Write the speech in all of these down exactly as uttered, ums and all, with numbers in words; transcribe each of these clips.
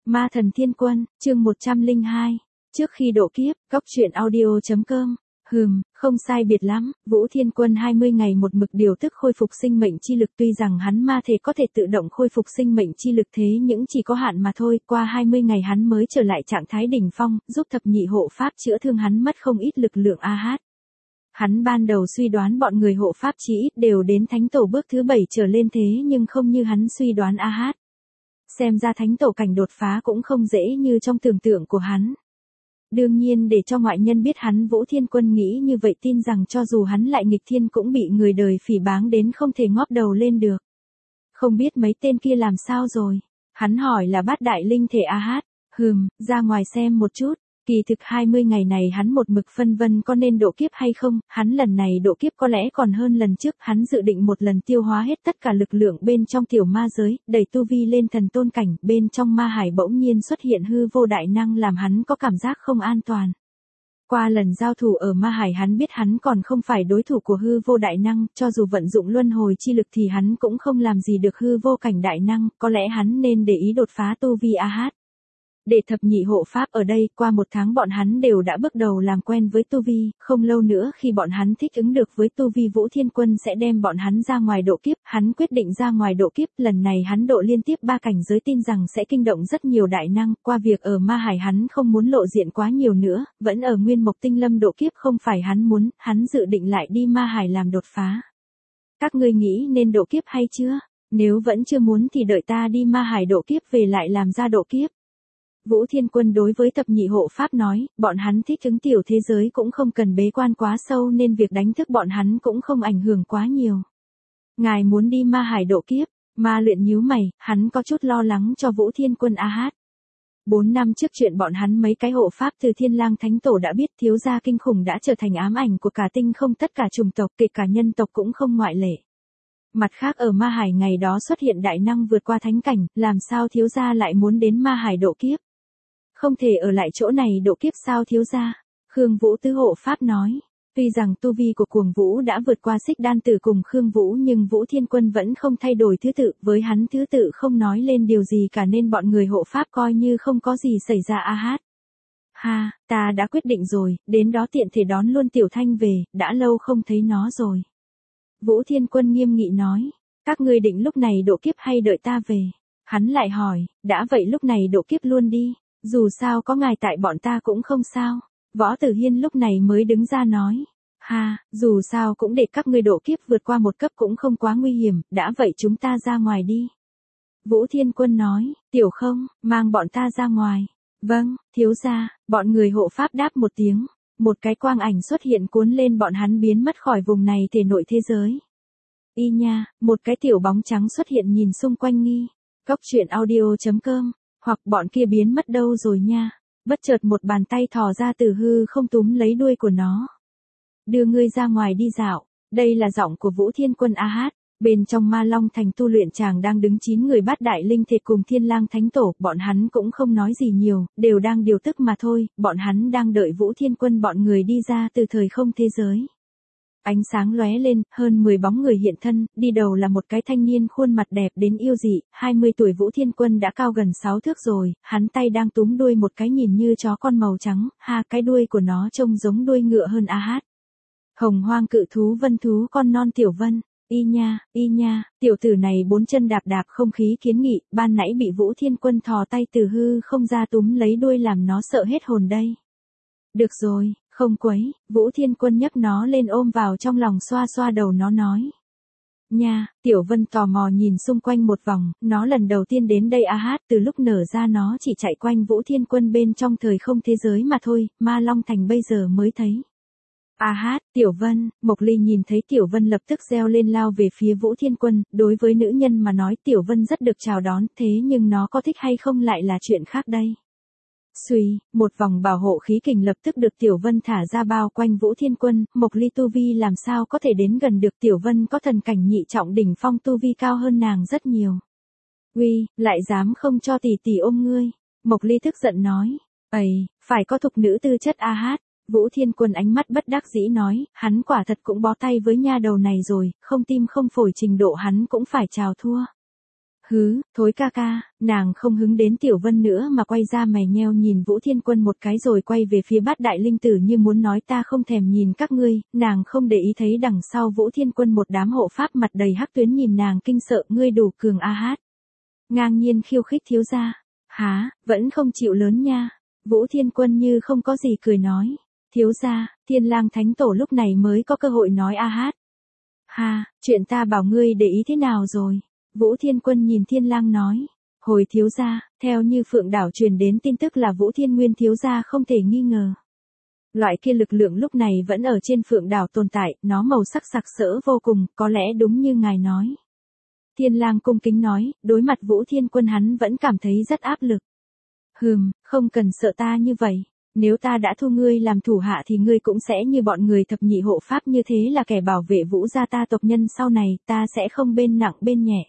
Ma thần thiên quân, chương một trăm lẻ hai. Trước khi độ kiếp, góc truyện audio chấm com. Hừm, không sai biệt lắm, Vũ Thiên Quân hai mươi ngày một mực điều tức khôi phục sinh mệnh chi lực, tuy rằng hắn ma thể có thể tự động khôi phục sinh mệnh chi lực thế nhưng chỉ có hạn mà thôi, qua hai mươi ngày hắn mới trở lại trạng thái đỉnh phong, giúp thập nhị hộ pháp chữa thương hắn mất không ít lực lượng a hát. Hắn ban đầu suy đoán bọn người hộ pháp chỉ ít đều đến thánh tổ bước thứ bảy trở lên thế nhưng không như hắn suy đoán a hát. Xem ra thánh tổ cảnh đột phá cũng không dễ như trong tưởng tượng của hắn. Đương nhiên để cho ngoại nhân biết hắn Vũ Thiên Quân nghĩ như vậy, tin rằng cho dù hắn lại nghịch thiên cũng bị người đời phỉ báng đến không thể ngóc đầu lên được. Không biết mấy tên kia làm sao rồi? Hắn hỏi là bát đại linh thể a hát. Hừm, ra ngoài xem một chút. Kỳ thực hai mươi ngày này hắn một mực phân vân có nên độ kiếp hay không, hắn lần này độ kiếp có lẽ còn hơn lần trước, hắn dự định một lần tiêu hóa hết tất cả lực lượng bên trong tiểu ma giới, đẩy tu vi lên thần tôn cảnh, bên trong ma hải bỗng nhiên xuất hiện hư vô đại năng làm hắn có cảm giác không an toàn. Qua lần giao thủ ở ma hải hắn biết hắn còn không phải đối thủ của hư vô đại năng, cho dù vận dụng luân hồi chi lực thì hắn cũng không làm gì được hư vô cảnh đại năng, có lẽ hắn nên để ý đột phá tu vi a hát. Để thập nhị hộ pháp ở đây, qua một tháng bọn hắn đều đã bước đầu làm quen với tu vi, không lâu nữa khi bọn hắn thích ứng được với tu vi Vũ Thiên Quân sẽ đem bọn hắn ra ngoài độ kiếp, hắn quyết định ra ngoài độ kiếp, lần này hắn độ liên tiếp ba cảnh giới tin rằng sẽ kinh động rất nhiều đại năng, qua việc ở ma hải hắn không muốn lộ diện quá nhiều nữa, vẫn ở Nguyên Mộc Tinh Lâm độ kiếp không phải hắn muốn, hắn dự định lại đi ma hải làm đột phá. Các ngươi nghĩ nên độ kiếp hay chưa? Nếu vẫn chưa muốn thì đợi ta đi ma hải độ kiếp về lại làm ra độ kiếp. Vũ Thiên Quân đối với thập nhị hộ pháp nói, bọn hắn thích ứng tiểu thế giới cũng không cần bế quan quá sâu nên việc đánh thức bọn hắn cũng không ảnh hưởng quá nhiều. Ngài muốn đi ma hải độ kiếp, ma luyện nhíu mày, hắn có chút lo lắng cho Vũ Thiên Quân a hát. Bốn năm trước chuyện bọn hắn mấy cái hộ pháp từ Thiên Lang Thánh Tổ đã biết, thiếu gia kinh khủng đã trở thành ám ảnh của cả tinh không, tất cả chủng tộc kể cả nhân tộc cũng không ngoại lệ. Mặt khác ở ma hải ngày đó xuất hiện đại năng vượt qua thánh cảnh, làm sao thiếu gia lại muốn đến ma hải độ kiếp? Không thể ở lại chỗ này độ kiếp sao thiếu gia? Khương Vũ tứ hộ pháp nói. Tuy rằng tu vi của Cuồng Vũ đã vượt qua Xích Đan Tử cùng Khương Vũ nhưng Vũ Thiên Quân vẫn không thay đổi thứ tự, với hắn thứ tự không nói lên điều gì cả nên bọn người hộ pháp coi như không có gì xảy ra a hát. Ha, ta đã quyết định rồi, đến đó tiện thể đón luôn Tiểu Thanh về, đã lâu không thấy nó rồi. Vũ Thiên Quân nghiêm nghị nói, các ngươi định lúc này độ kiếp hay đợi ta về? Hắn lại hỏi, đã vậy lúc này độ kiếp luôn đi. Dù sao có ngài tại bọn ta cũng không sao. Võ Tử Hiên lúc này mới đứng ra nói. Ha, dù sao cũng để các ngươi độ kiếp vượt qua một cấp cũng không quá nguy hiểm, đã vậy chúng ta ra ngoài đi. Vũ Thiên Quân nói, Tiểu Không, mang bọn ta ra ngoài. Vâng, thiếu gia, bọn người hộ pháp đáp một tiếng. Một cái quang ảnh xuất hiện cuốn lên bọn hắn biến mất khỏi vùng này thể nội thế giới. Y nha, một cái tiểu bóng trắng xuất hiện nhìn xung quanh nghi. Góc truyện audio chấm com. Hoặc bọn kia biến mất đâu rồi nha. Bất chợt một bàn tay thò ra từ hư không túm lấy đuôi của nó. Đưa ngươi ra ngoài đi dạo. Đây là giọng của Vũ Thiên Quân a hát. Bên trong Ma Long Thành tu luyện chàng đang đứng chín người bát đại linh thể cùng Thiên Lang Thánh Tổ. Bọn hắn cũng không nói gì nhiều, đều đang điều tức mà thôi. Bọn hắn đang đợi Vũ Thiên Quân bọn người đi ra từ thời không thế giới. Ánh sáng lóe lên, hơn mười bóng người hiện thân, đi đầu là một cái thanh niên khuôn mặt đẹp đến yêu dị, hai mươi tuổi Vũ Thiên Quân đã cao gần sáu thước rồi, hắn tay đang túm đuôi một cái nhìn như chó con màu trắng, ha cái đuôi của nó trông giống đuôi ngựa hơn a hát. Hồng hoang cự thú vân thú con non Tiểu Vân, y nha, y nha, tiểu tử này bốn chân đạp đạp không khí kiến nghị, ban nãy bị Vũ Thiên Quân thò tay từ hư không ra túm lấy đuôi làm nó sợ hết hồn đây. Được rồi. Không quấy, Vũ Thiên Quân nhấc nó lên ôm vào trong lòng xoa xoa đầu nó nói. Nha, Tiểu Vân tò mò nhìn xung quanh một vòng, nó lần đầu tiên đến đây a hát, từ lúc nở ra nó chỉ chạy quanh Vũ Thiên Quân bên trong thời không thế giới mà thôi, Ma Long Thành bây giờ mới thấy. A hát, Tiểu Vân, Mộc Ly nhìn thấy Tiểu Vân lập tức reo lên lao về phía Vũ Thiên Quân, đối với nữ nhân mà nói Tiểu Vân rất được chào đón, thế nhưng nó có thích hay không lại là chuyện khác đây. Xuy, một vòng bảo hộ khí kình lập tức được Tiểu Vân thả ra bao quanh Vũ Thiên Quân, Mộc Ly tu vi làm sao có thể đến gần được, Tiểu Vân có thần cảnh nhị trọng đỉnh phong tu vi cao hơn nàng rất nhiều. Uy, lại dám không cho tỷ tỷ ôm ngươi. Mộc Ly tức giận nói, ầy, phải có thục nữ tư chất a hát. Vũ Thiên Quân ánh mắt bất đắc dĩ nói, hắn quả thật cũng bó tay với nha đầu này rồi, không tim không phổi trình độ hắn cũng phải chào thua. Hứ, thối ca ca, nàng không hứng đến Tiểu Vân nữa mà quay ra mày nheo nhìn Vũ Thiên Quân một cái rồi quay về phía Bát Đại Linh Tử như muốn nói ta không thèm nhìn các ngươi, nàng không để ý thấy đằng sau Vũ Thiên Quân một đám hộ pháp mặt đầy hắc tuyến nhìn nàng kinh sợ, ngươi đủ cường a hát. Ngang nhiên khiêu khích thiếu gia, há, vẫn không chịu lớn nha. Vũ Thiên Quân như không có gì cười nói, thiếu gia, Thiên Lang Thánh Tổ lúc này mới có cơ hội nói a hát. Ha, chuyện ta bảo ngươi để ý thế nào rồi? Vũ Thiên Quân nhìn Thiên Lang nói, hồi thiếu gia, theo như Phượng Đảo truyền đến tin tức là Vũ Thiên Nguyên thiếu gia không thể nghi ngờ. Loại kia lực lượng lúc này vẫn ở trên Phượng Đảo tồn tại, nó màu sắc sặc sỡ vô cùng, có lẽ đúng như ngài nói. Thiên Lang cung kính nói, đối mặt Vũ Thiên Quân hắn vẫn cảm thấy rất áp lực. Hừm, không cần sợ ta như vậy. Nếu ta đã thu ngươi làm thủ hạ thì ngươi cũng sẽ như bọn người thập nhị hộ pháp như thế là kẻ bảo vệ Vũ gia ta tộc nhân sau này, ta sẽ không bên nặng bên nhẹ.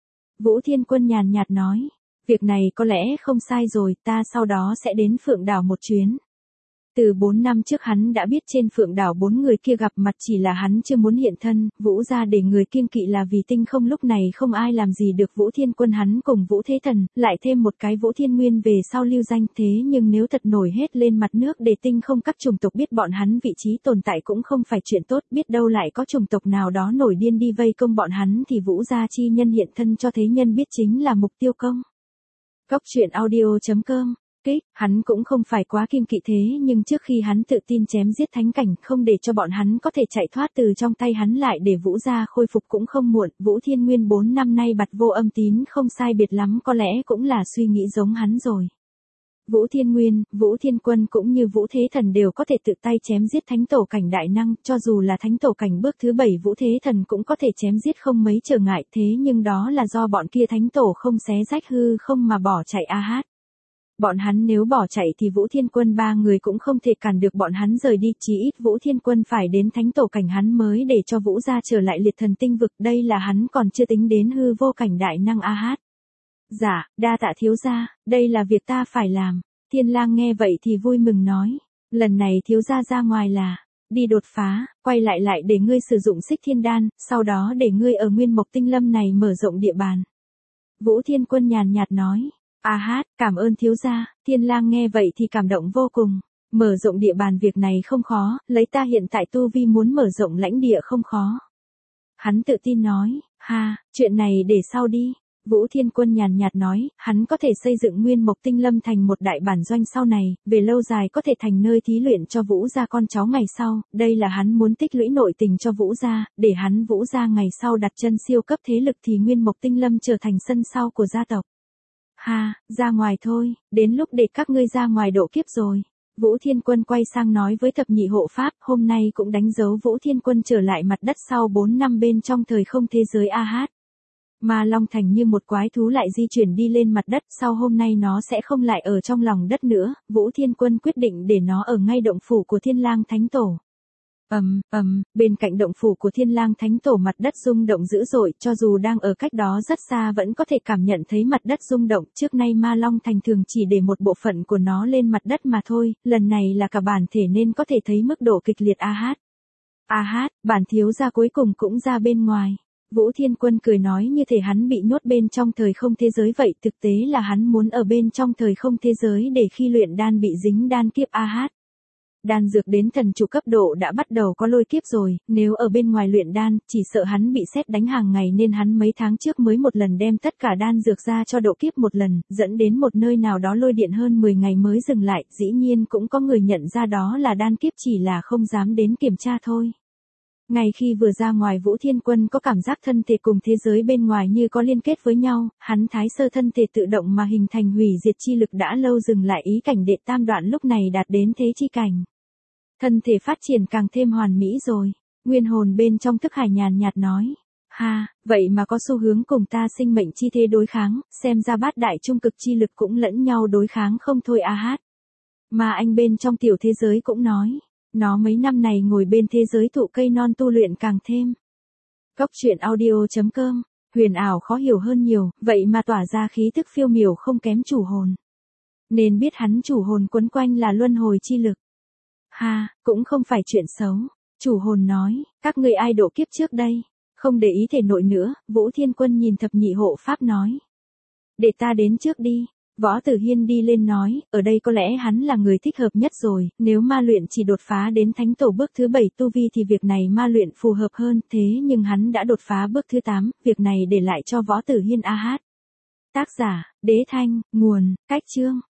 Vũ Thiên Quân nhàn nhạt nói, việc này có lẽ không sai rồi, ta sau đó sẽ đến Phượng Đảo một chuyến. Từ bốn năm trước hắn đã biết trên Phượng Đảo bốn người kia gặp mặt chỉ là hắn chưa muốn hiện thân, Vũ gia để người kiêng kỵ là vì Tinh Không lúc này không ai làm gì được Vũ Thiên Quân hắn cùng Vũ Thế Thần, lại thêm một cái Vũ Thiên Nguyên về sau lưu danh thế nhưng nếu thật nổi hết lên mặt nước để Tinh Không các chủng tộc biết bọn hắn vị trí tồn tại cũng không phải chuyện tốt, biết đâu lại có chủng tộc nào đó nổi điên đi vây công bọn hắn thì Vũ gia chi nhân hiện thân cho thế nhân biết chính là mục tiêu công. Góc truyện audio chấm com Kích, hắn cũng không phải quá kiêng kỵ thế nhưng trước khi hắn tự tin chém giết thánh cảnh không để cho bọn hắn có thể chạy thoát từ trong tay hắn lại để Vũ gia khôi phục cũng không muộn, Vũ Thiên Nguyên bốn năm nay bặt vô âm tín không sai biệt lắm có lẽ cũng là suy nghĩ giống hắn rồi. Vũ Thiên Nguyên, Vũ Thiên Quân cũng như Vũ Thế Thần đều có thể tự tay chém giết thánh tổ cảnh đại năng, cho dù là thánh tổ cảnh bước thứ bảy Vũ Thế Thần cũng có thể chém giết không mấy trở ngại thế nhưng đó là do bọn kia thánh tổ không xé rách hư không mà bỏ chạy a hát. Bọn hắn nếu bỏ chạy thì Vũ Thiên Quân ba người cũng không thể cản được bọn hắn rời đi, chỉ ít Vũ Thiên Quân phải đến thánh tổ cảnh hắn mới để cho Vũ gia trở lại liệt thần tinh vực, đây là hắn còn chưa tính đến hư vô cảnh đại năng a hát. Dạ, đa tạ thiếu gia, đây là việc ta phải làm. Thiên Lang nghe vậy thì vui mừng nói, lần này thiếu gia ra ngoài là đi đột phá, quay lại lại để ngươi sử dụng Xích Thiên Đan, sau đó để ngươi ở Nguyên Mộc Tinh Lâm này mở rộng địa bàn. Vũ Thiên Quân nhàn nhạt nói, a hát, cảm ơn thiếu gia. Thiên Lang nghe vậy thì cảm động vô cùng, mở rộng địa bàn việc này không khó, lấy ta hiện tại tu vi muốn mở rộng lãnh địa không khó. Hắn tự tin nói, ha, chuyện này để sau đi. Vũ Thiên Quân nhàn nhạt nói, hắn có thể xây dựng Nguyên Mộc Tinh Lâm thành một đại bản doanh sau này, về lâu dài có thể thành nơi thí luyện cho Vũ gia con cháu ngày sau, đây là hắn muốn tích lũy nội tình cho Vũ gia, để hắn Vũ gia ngày sau đặt chân siêu cấp thế lực thì Nguyên Mộc Tinh Lâm trở thành sân sau của gia tộc. Ha, ra ngoài thôi, đến lúc để các ngươi ra ngoài độ kiếp rồi. Vũ Thiên Quân quay sang nói với thập nhị hộ pháp, hôm nay cũng đánh dấu Vũ Thiên Quân trở lại mặt đất sau bốn năm bên trong thời không thế giới a hát. Ma Long Thành như một quái thú lại di chuyển đi lên mặt đất, sau hôm nay nó sẽ không lại ở trong lòng đất nữa, Vũ Thiên Quân quyết định để nó ở ngay động phủ của Thiên Lang Thánh Tổ. Ầm, ầm, bên cạnh động phủ của Thiên Lang Thánh Tổ mặt đất rung động dữ dội, cho dù đang ở cách đó rất xa vẫn có thể cảm nhận thấy mặt đất rung động, trước nay Ma Long Thành thường chỉ để một bộ phận của nó lên mặt đất mà thôi, lần này là cả bản thể nên có thể thấy mức độ kịch liệt a hát. A hát, bản thiếu gia cuối cùng cũng ra bên ngoài. Vũ Thiên Quân cười nói như thể hắn bị nhốt bên trong thời không thế giới vậy, thực tế là hắn muốn ở bên trong thời không thế giới để khi luyện đan bị dính đan kiếp a hát. Đan dược đến thần chủ cấp độ đã bắt đầu có lôi kiếp rồi, nếu ở bên ngoài luyện đan, chỉ sợ hắn bị sét đánh hàng ngày nên hắn mấy tháng trước mới một lần đem tất cả đan dược ra cho độ kiếp một lần, dẫn đến một nơi nào đó lôi điện hơn mười ngày mới dừng lại, dĩ nhiên cũng có người nhận ra đó là đan kiếp chỉ là không dám đến kiểm tra thôi. Ngay khi vừa ra ngoài Vũ Thiên Quân có cảm giác thân thể cùng thế giới bên ngoài như có liên kết với nhau, hắn thái sơ thân thể tự động mà hình thành hủy diệt chi lực đã lâu dừng lại ý cảnh đệ tam đoạn lúc này đạt đến thế chi cảnh. Thân thể phát triển càng thêm hoàn mỹ rồi, nguyên hồn bên trong thức hải nhàn nhạt nói, ha, vậy mà có xu hướng cùng ta sinh mệnh chi thế đối kháng, xem ra bát đại trung cực chi lực cũng lẫn nhau đối kháng không thôi a hát. Mà anh bên trong tiểu thế giới cũng nói, nó mấy năm này ngồi bên thế giới thụ cây non tu luyện càng thêm. Góc truyện audio chấm com, huyền ảo khó hiểu hơn nhiều, vậy mà tỏa ra khí thức phiêu miểu không kém chủ hồn. Nên biết hắn chủ hồn quấn quanh là luân hồi chi lực. Ha, cũng không phải chuyện xấu. Chủ hồn nói, các ngươi ai độ kiếp trước đây? Không để ý thể nội nữa, Vũ Thiên Quân nhìn thập nhị hộ pháp nói. Để ta đến trước đi. Võ Tử Hiên đi lên nói, ở đây có lẽ hắn là người thích hợp nhất rồi, nếu ma luyện chỉ đột phá đến thánh tổ bước thứ bảy tu vi thì việc này ma luyện phù hợp hơn, thế nhưng hắn đã đột phá bước thứ tám, việc này để lại cho Võ Tử Hiên a hát. Tác giả, Đế Thanh, nguồn, Cách Chương.